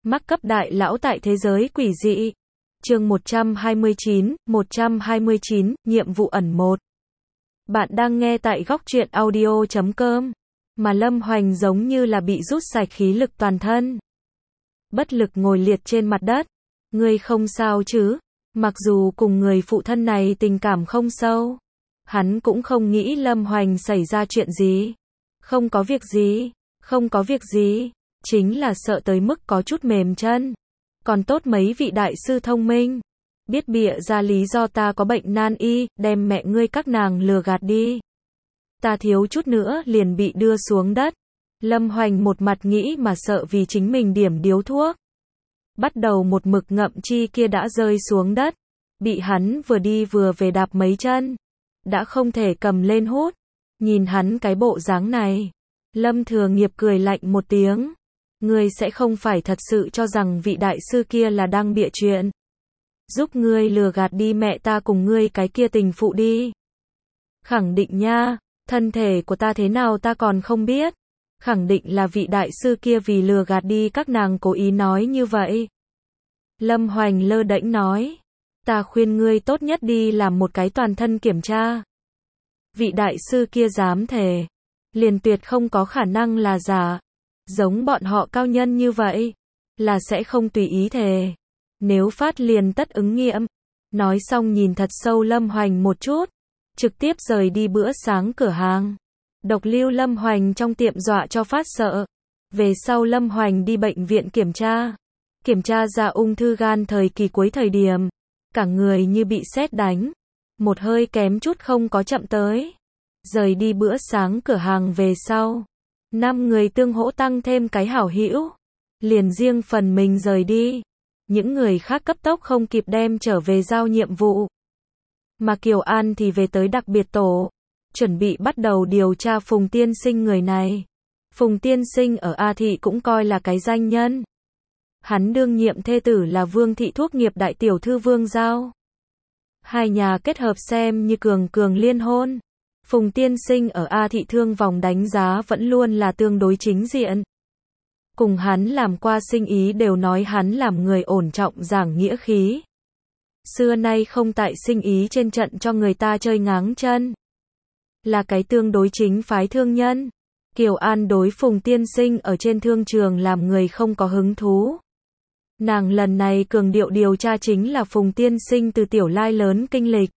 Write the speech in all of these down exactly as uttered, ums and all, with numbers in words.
Mắc cấp đại lão tại thế giới quỷ dị. Chương một trăm hai mươi chín, một trăm hai mươi chín, nhiệm vụ ẩn một. Bạn đang nghe tại góc truyện audio chấm com. Mà Lâm Hoành giống như là bị rút sạch khí lực toàn thân. Bất lực ngồi liệt trên mặt đất. Ngươi không sao chứ? Mặc dù cùng người phụ thân này tình cảm không sâu, hắn cũng không nghĩ Lâm Hoành xảy ra chuyện gì. Không có việc gì, không có việc gì, chính là sợ tới mức có chút mềm chân. Còn tốt mấy vị đại sư thông minh, biết bịa ra lý do ta có bệnh nan y, đem mẹ ngươi các nàng lừa gạt đi. Ta thiếu chút nữa liền bị đưa xuống đất. Lâm Hoành một mặt nghĩ mà sợ vì chính mình điểm điếu thuốc. Bắt đầu một mực ngậm chi kia đã rơi xuống đất. Bị hắn vừa đi vừa về đạp mấy chân. Đã không thể cầm lên hút. Nhìn hắn cái bộ dáng này. Lâm Thừa Nghiệp cười lạnh một tiếng. Ngươi sẽ không phải thật sự cho rằng vị đại sư kia là đang bịa chuyện. Giúp ngươi lừa gạt đi mẹ ta cùng ngươi cái kia tình phụ đi. Khẳng định nha, thân thể của ta thế nào ta còn không biết. Khẳng định là vị đại sư kia vì lừa gạt đi các nàng cố ý nói như vậy. Lâm Hoành lơ đễnh nói. Ta khuyên ngươi tốt nhất đi làm một cái toàn thân kiểm tra. Vị đại sư kia dám thề. Liền tuyệt không có khả năng là giả. Giống bọn họ cao nhân như vậy. Là sẽ không tùy ý thề. Nếu phát liền tất ứng nghiệm. Nói xong nhìn thật sâu Lâm Hoành một chút. Trực tiếp rời đi bữa sáng cửa hàng. Độc lưu Lâm Hoành trong tiệm dọa cho phát sợ. Về sau Lâm Hoành đi bệnh viện kiểm tra. Kiểm tra ra ung thư gan thời kỳ cuối thời điểm. Cả người như bị sét đánh. Một hơi kém chút không có chậm tới. Rời đi bữa sáng cửa hàng về sau. Năm người tương hỗ tăng thêm cái hảo hữu. Liền riêng phần mình rời đi. Những người khác cấp tốc không kịp đem trở về giao nhiệm vụ. Mà Kiều An thì về tới đặc biệt tổ. Chuẩn bị bắt đầu điều tra Phùng Tiên Sinh người này. Phùng Tiên Sinh ở A Thị cũng coi là cái danh nhân. Hắn đương nhiệm thê tử là Vương Thị Thuốc Nghiệp đại tiểu thư Vương Giao. Hai nhà kết hợp xem như cường cường liên hôn. Phùng Tiên Sinh ở A Thị thương vòng đánh giá vẫn luôn là tương đối chính diện. Cùng hắn làm qua sinh ý đều nói hắn làm người ổn trọng giảng nghĩa khí. Xưa nay không tại sinh ý trên trận cho người ta chơi ngáng chân. Là cái tương đối chính phái thương nhân. Kiều An đối Phùng Tiên Sinh ở trên thương trường làm người không có hứng thú. Nàng lần này cường điệu điều tra chính là Phùng Tiên Sinh từ tiểu lai lớn kinh lịch.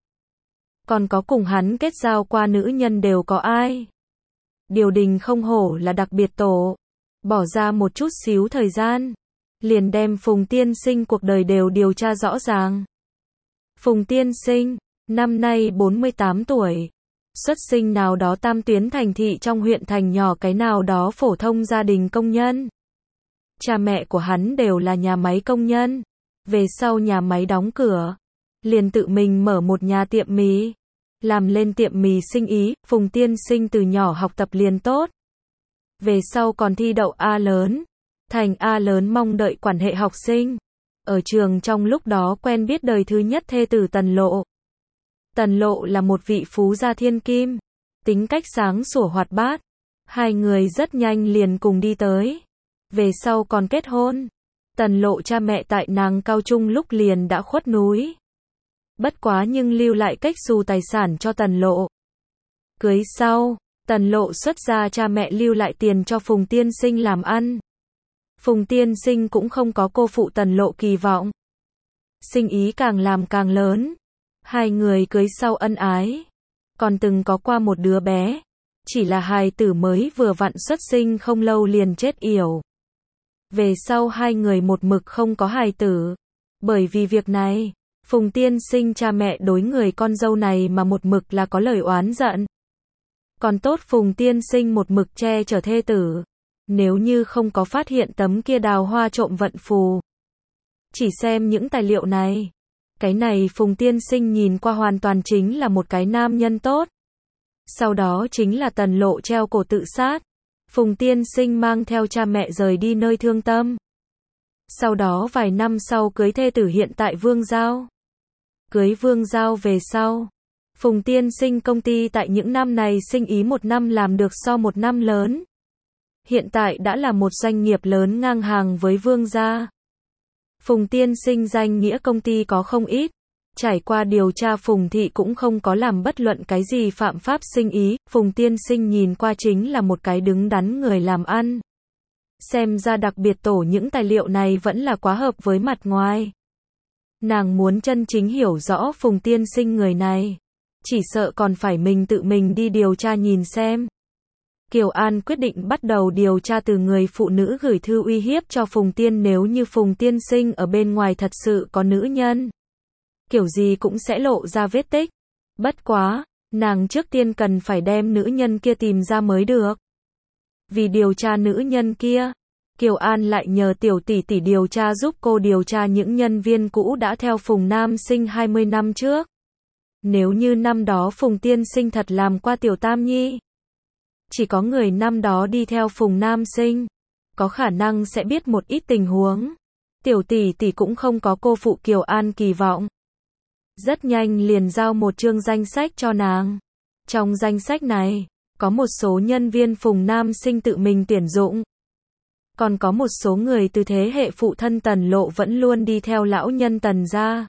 Còn có cùng hắn kết giao qua nữ nhân đều có ai. Điều đình không hổ là đặc biệt tổ. Bỏ ra một chút xíu thời gian. Liền đem Phùng Tiên Sinh cuộc đời đều điều tra rõ ràng. Phùng Tiên Sinh, năm nay bốn mươi tám tuổi. Xuất sinh nào đó tam tuyến thành thị trong huyện thành nhỏ cái nào đó phổ thông gia đình công nhân. Cha mẹ của hắn đều là nhà máy công nhân. Về sau nhà máy đóng cửa. Liền tự mình mở một nhà tiệm mì. Làm lên tiệm mì sinh ý, Phùng Tiên Sinh từ nhỏ học tập liền tốt. Về sau còn thi đậu A lớn. Thành A lớn mong đợi quan hệ học sinh. Ở trường trong lúc đó quen biết đời thứ nhất thê tử Tần Lộ. Tần Lộ là một vị phú gia thiên kim. Tính cách sáng sủa hoạt bát. Hai người rất nhanh liền cùng đi tới. Về sau còn kết hôn. Tần Lộ cha mẹ tại nàng cao trung lúc liền đã khuất núi. Bất quá nhưng lưu lại cách xù tài sản cho Tần Lộ. Cưới sau, Tần Lộ xuất gia cha mẹ lưu lại tiền cho Phùng Tiên Sinh làm ăn. Phùng Tiên Sinh cũng không có cô phụ Tần Lộ kỳ vọng. Sinh ý càng làm càng lớn. Hai người cưới sau ân ái. Còn từng có qua một đứa bé. Chỉ là hài tử mới vừa vặn xuất sinh không lâu liền chết yểu. Về sau hai người một mực không có hài tử. Bởi vì việc này, Phùng Tiên Sinh cha mẹ đối người con dâu này mà một mực là có lời oán giận. Còn tốt Phùng Tiên Sinh một mực che chở thê tử. Nếu như không có phát hiện tấm kia đào hoa trộm vận phù. Chỉ xem những tài liệu này. Cái này Phùng Tiên Sinh nhìn qua hoàn toàn chính là một cái nam nhân tốt. Sau đó chính là Tần Lộ treo cổ tự sát. Phùng Tiên Sinh mang theo cha mẹ rời đi nơi thương tâm. Sau đó vài năm sau cưới thê tử hiện tại Vương Giao. Cưới Vương Giao về sau. Phùng Tiên Sinh công ty tại những năm này sinh ý một năm làm được so một năm lớn. Hiện tại đã là một doanh nghiệp lớn ngang hàng với Vương gia. Phùng tiên sinh danh nghĩa công ty có không ít. Trải qua điều tra Phùng thị cũng không có làm bất luận cái gì phạm pháp sinh ý, Phùng tiên sinh nhìn qua chính là một cái đứng đắn người làm ăn. Xem ra đặc biệt tổ những tài liệu này vẫn là quá hợp với mặt ngoài. Nàng muốn chân chính hiểu rõ Phùng tiên sinh người này. Chỉ sợ còn phải mình tự mình đi điều tra nhìn xem. Kiều An quyết định bắt đầu điều tra từ người phụ nữ gửi thư uy hiếp cho Phùng Tiên, nếu như Phùng tiên sinh ở bên ngoài thật sự có nữ nhân. Kiểu gì cũng sẽ lộ ra vết tích. Bất quá, nàng trước tiên cần phải đem nữ nhân kia tìm ra mới được. Vì điều tra nữ nhân kia, Kiều An lại nhờ tiểu tỷ tỷ điều tra giúp cô điều tra những nhân viên cũ đã theo Phùng Nam Sinh hai mươi năm trước. Nếu như năm đó Phùng tiên sinh thật làm qua tiểu Tam Nhi, chỉ có người năm đó đi theo Phùng Nam Sinh, có khả năng sẽ biết một ít tình huống. Tiểu tỷ tỷ cũng không có cô phụ Kiều An kỳ vọng. Rất nhanh liền giao một chương danh sách cho nàng. Trong danh sách này, có một số nhân viên Phùng Nam Sinh tự mình tuyển dụng. Còn có một số người từ thế hệ phụ thân Tần Lộ vẫn luôn đi theo lão nhân Tần gia.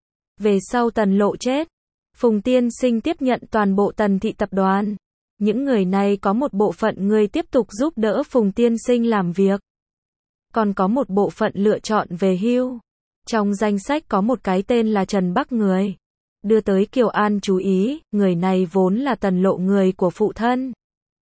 Về sau Tần Lộ chết, Phùng tiên sinh tiếp nhận toàn bộ Tần thị tập đoàn. Những người này có một bộ phận người tiếp tục giúp đỡ Phùng tiên sinh làm việc. Còn có một bộ phận lựa chọn về hưu. Trong danh sách có một cái tên là Trần Bắc người. Đưa tới Kiều An chú ý, người này vốn là Tần Lộ người của phụ thân.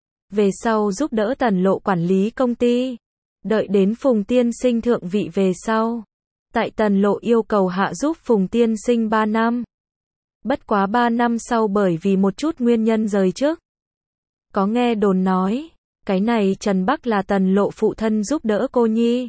Về sau giúp đỡ Tần Lộ quản lý công ty. Đợi đến Phùng tiên sinh thượng vị về sau. Tại Tần Lộ yêu cầu hạ giúp Phùng tiên sinh ba năm. Bất quá ba năm sau bởi vì một chút nguyên nhân rời chức. Có nghe đồn nói, cái này Trần Bắc là Tần Lộ phụ thân giúp đỡ cô nhi.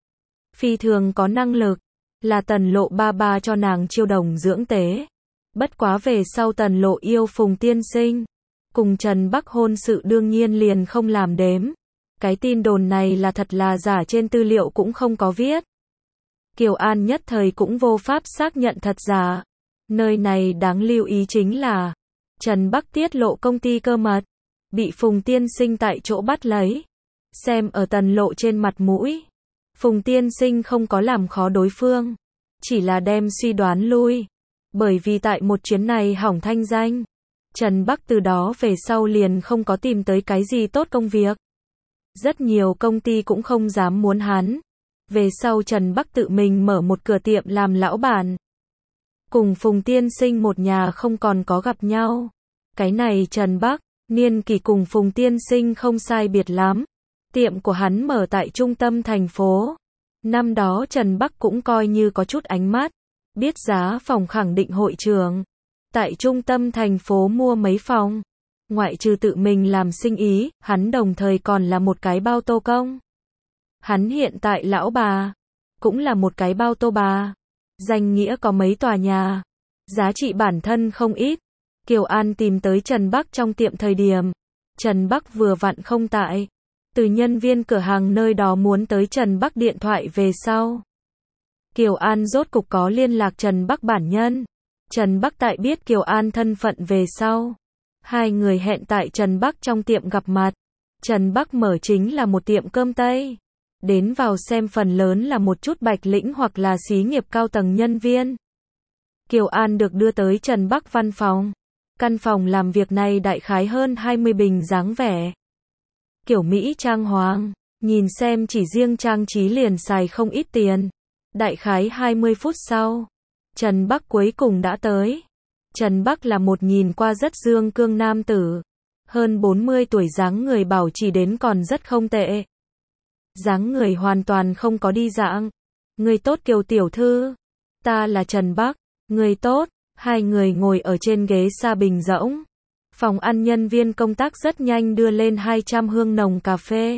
Phi thường có năng lực, là Tần Lộ ba ba cho nàng chiêu đồng dưỡng tế. Bất quá về sau Tần Lộ yêu Phùng tiên sinh, cùng Trần Bắc hôn sự đương nhiên liền không làm đếm. Cái tin đồn này là thật là giả, trên tư liệu cũng không có viết. Kiều An nhất thời cũng vô pháp xác nhận thật giả. Nơi này đáng lưu ý chính là, Trần Bắc tiết lộ công ty cơ mật, bị Phùng tiên sinh tại chỗ bắt lấy. Xem ở Tần Lộ trên mặt mũi, Phùng tiên sinh không có làm khó đối phương, chỉ là đem suy đoán lui. Bởi vì tại một chuyến này hỏng thanh danh, Trần Bắc từ đó về sau liền không có tìm tới cái gì tốt công việc. Rất nhiều công ty cũng không dám muốn hắn. Về sau Trần Bắc tự mình mở một cửa tiệm làm lão bản. Cùng Phùng tiên sinh một nhà không còn có gặp nhau. Cái này Trần Bắc, niên kỷ cùng Phùng tiên sinh không sai biệt lắm. Tiệm của hắn mở tại trung tâm thành phố. Năm đó Trần Bắc cũng coi như có chút ánh mắt. Biết giá phòng khẳng định hội trường. Tại trung tâm thành phố mua mấy phòng. Ngoại trừ tự mình làm sinh ý, hắn đồng thời còn là một cái bao tô công. Hắn hiện tại lão bà, cũng là một cái bao tô bà. Danh nghĩa có mấy tòa nhà. Giá trị bản thân không ít. Kiều An tìm tới Trần Bắc trong tiệm thời điểm. Trần Bắc vừa vặn không tại. Từ nhân viên cửa hàng nơi đó muốn tới Trần Bắc điện thoại về sau. Kiều An rốt cục có liên lạc Trần Bắc bản nhân. Trần Bắc tại biết Kiều An thân phận về sau. Hai người hẹn tại Trần Bắc trong tiệm gặp mặt. Trần Bắc mở chính là một tiệm cơm Tây. Đến vào xem phần lớn là một chút bạch lĩnh hoặc là xí nghiệp cao tầng nhân viên. Kiều An được đưa tới Trần Bắc văn phòng. Căn phòng làm việc này đại khái hơn hai mươi bình dáng vẻ. Kiểu Mỹ trang hoàng, nhìn xem chỉ riêng trang trí liền xài không ít tiền. Đại khái hai mươi phút sau, Trần Bắc cuối cùng đã tới. Trần Bắc là một nhìn qua rất dương cương nam tử. Hơn bốn mươi tuổi, dáng người bảo trì đến còn rất không tệ. Dáng người hoàn toàn không có đi dạng. Người tốt Kiều tiểu thư. Ta là Trần Bắc. Người tốt. Hai người ngồi ở trên ghế xa bình rỗng. Phòng ăn nhân viên công tác rất nhanh đưa lên hai trăm hương nồng cà phê.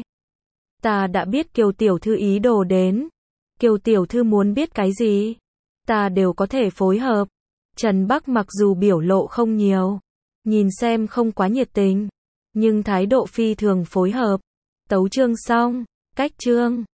Ta đã biết Kiều tiểu thư ý đồ đến. Kiều tiểu thư muốn biết cái gì? Ta đều có thể phối hợp. Trần Bắc mặc dù biểu lộ không nhiều, nhìn xem không quá nhiệt tình, nhưng thái độ phi thường phối hợp. Tấu chương xong, cách chương.